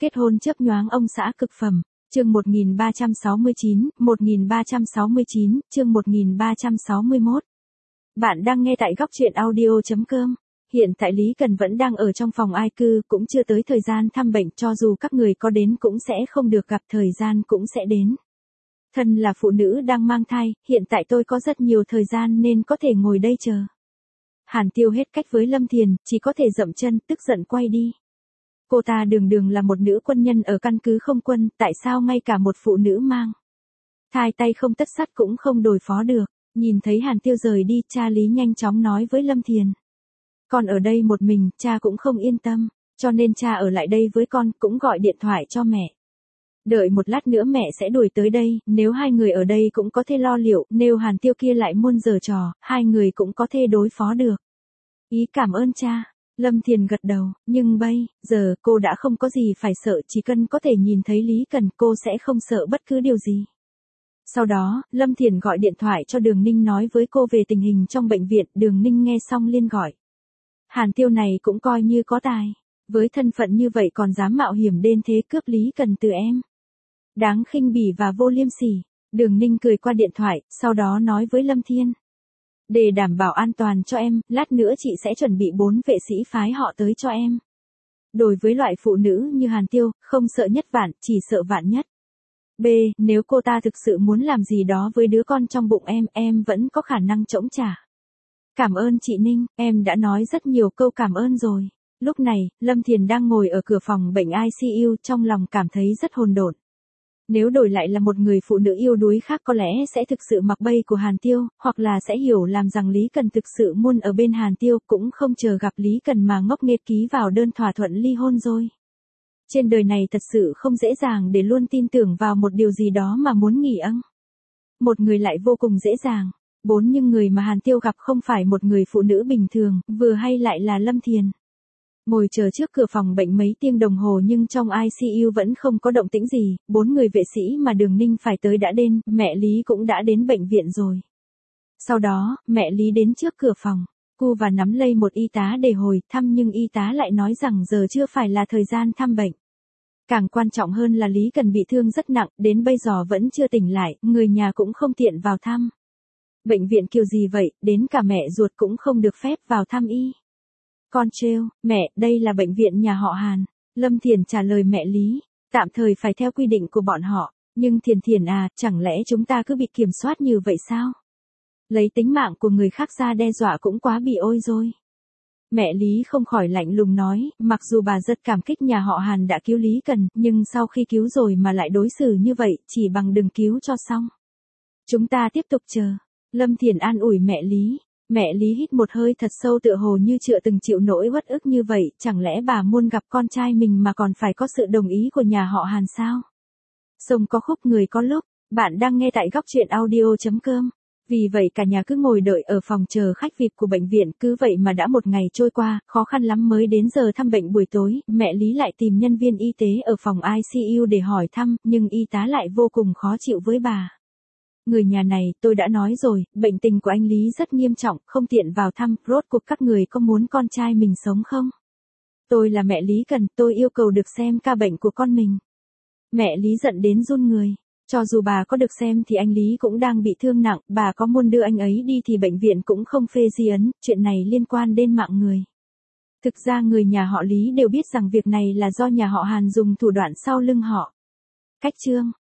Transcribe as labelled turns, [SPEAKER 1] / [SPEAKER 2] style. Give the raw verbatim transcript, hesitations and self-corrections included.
[SPEAKER 1] Kết hôn chớp nhoáng ông xã cực phẩm. Chương một nghìn ba trăm sáu mươi chín, một nghìn ba trăm sáu mươi chín, chương một nghìn ba trăm sáu mươi mốt. Bạn đang nghe tại góc truyện audio chấm com. Hiện tại Lý Cần vẫn đang ở trong phòng ai cư, cũng chưa tới thời gian thăm bệnh, cho dù các người có đến cũng sẽ không được gặp, thời gian cũng sẽ đến. Thân là phụ nữ đang mang thai, hiện tại tôi có rất nhiều thời gian nên có thể ngồi đây chờ. Hàn Tiêu hết cách với Lâm Thiền, chỉ có thể dậm chân, tức giận quay đi. Cô ta đường đường là một nữ quân nhân ở căn cứ không quân, tại sao ngay cả một phụ nữ mang thai tay không tất sắt cũng không đối phó được. Nhìn thấy Hàn Tiêu rời đi, cha Lý nhanh chóng nói với Lâm Thiền. Con ở đây một mình, cha cũng không yên tâm, cho nên cha ở lại đây với con, cũng gọi điện thoại cho mẹ. Đợi một lát nữa mẹ sẽ đuổi tới đây, nếu hai người ở đây cũng có thể lo liệu, nếu Hàn Tiêu kia lại muôn giở trò, hai người cũng có thể đối phó được. Ý cảm ơn cha. Lâm Thiền gật đầu, nhưng bây giờ cô đã không có gì phải sợ, chỉ cần có thể nhìn thấy Lý Cần cô sẽ không sợ bất cứ điều gì. Sau đó, Lâm Thiền gọi điện thoại cho Đường Ninh nói với cô về tình hình trong bệnh viện, Đường Ninh nghe xong liên gọi. Hàn Tiêu này cũng coi như có tài, với thân phận như vậy còn dám mạo hiểm đến thế cướp Lý Cần từ em. Đáng khinh bỉ và vô liêm sỉ. Đường Ninh cười qua điện thoại, sau đó nói với Lâm Thiên. Để đảm bảo an toàn cho em, lát nữa chị sẽ chuẩn bị bốn vệ sĩ phái họ tới cho em. Đối với loại phụ nữ như Hàn Tiêu, không sợ nhất vạn, chỉ sợ vạn nhất. B. Nếu cô ta thực sự muốn làm gì đó với đứa con trong bụng em, em vẫn có khả năng chống trả. Cảm ơn chị Ninh, em đã nói rất nhiều câu cảm ơn rồi. Lúc này, Lâm Thiền đang ngồi ở cửa phòng bệnh i xê u, trong lòng cảm thấy rất hỗn độn. Nếu đổi lại là một người phụ nữ yêu đuối khác có lẽ sẽ thực sự mặc bây của Hàn Tiêu, hoặc là sẽ hiểu làm rằng Lý Cần thực sự muốn ở bên Hàn Tiêu, cũng không chờ gặp Lý Cần mà ngốc nghếch ký vào đơn thỏa thuận ly hôn rồi. Trên đời này thật sự không dễ dàng để luôn tin tưởng vào một điều gì đó mà muốn nghỉ âng. Một người lại vô cùng dễ dàng. Bốn nhưng người mà Hàn Tiêu gặp không phải một người phụ nữ bình thường, vừa hay lại là Lâm Thiền. Ngồi chờ trước cửa phòng bệnh mấy tiếng đồng hồ nhưng trong i xê u vẫn không có động tĩnh gì, bốn người vệ sĩ mà Đường Ninh phải tới đã đến, mẹ Lý cũng đã đến bệnh viện rồi. Sau đó, mẹ Lý đến trước cửa phòng, cu và nắm lấy một y tá để hồi thăm nhưng y tá lại nói rằng giờ chưa phải là thời gian thăm bệnh. Càng quan trọng hơn là Lý Cần bị thương rất nặng, đến bây giờ vẫn chưa tỉnh lại, người nhà cũng không tiện vào thăm. Bệnh viện kiểu gì vậy, đến cả mẹ ruột cũng không được phép vào thăm y. Con trêu, mẹ, đây là bệnh viện nhà họ Hàn. Lâm Thiền trả lời mẹ Lý, tạm thời phải theo quy định của bọn họ, nhưng Thiền Thiền à, chẳng lẽ chúng ta cứ bị kiểm soát như vậy sao? Lấy tính mạng của người khác ra đe dọa cũng quá bị ôi rồi. Mẹ Lý không khỏi lạnh lùng nói, mặc dù bà rất cảm kích nhà họ Hàn đã cứu Lý Cần, nhưng sau khi cứu rồi mà lại đối xử như vậy, chỉ bằng đừng cứu cho xong. Chúng ta tiếp tục chờ. Lâm Thiền an ủi mẹ Lý. Mẹ Lý hít một hơi thật sâu tựa hồ như chưa từng chịu nỗi uất ức như vậy, chẳng lẽ bà muốn gặp con trai mình mà còn phải có sự đồng ý của nhà họ Hàn sao? Sông có khúc người có lúc, bạn đang nghe tại góc truyện audio chấm com. Vì vậy cả nhà cứ ngồi đợi ở phòng chờ khách vi ai pi của bệnh viện, cứ vậy mà đã một ngày trôi qua, khó khăn lắm mới đến giờ thăm bệnh buổi tối, mẹ Lý lại tìm nhân viên y tế ở phòng i xê u để hỏi thăm, nhưng y tá lại vô cùng khó chịu với bà. Người nhà này, tôi đã nói rồi, bệnh tình của anh Lý rất nghiêm trọng, không tiện vào thăm, rốt cuộc các người có muốn con trai mình sống không? Tôi là mẹ Lý Cần, tôi yêu cầu được xem ca bệnh của con mình. Mẹ Lý giận đến run người, cho dù bà có được xem thì anh Lý cũng đang bị thương nặng, bà có muốn đưa anh ấy đi thì bệnh viện cũng không phê di ấn, chuyện này liên quan đến mạng người. Thực ra người nhà họ Lý đều biết rằng việc này là do nhà họ Hàn dùng thủ đoạn sau lưng họ. Cách chương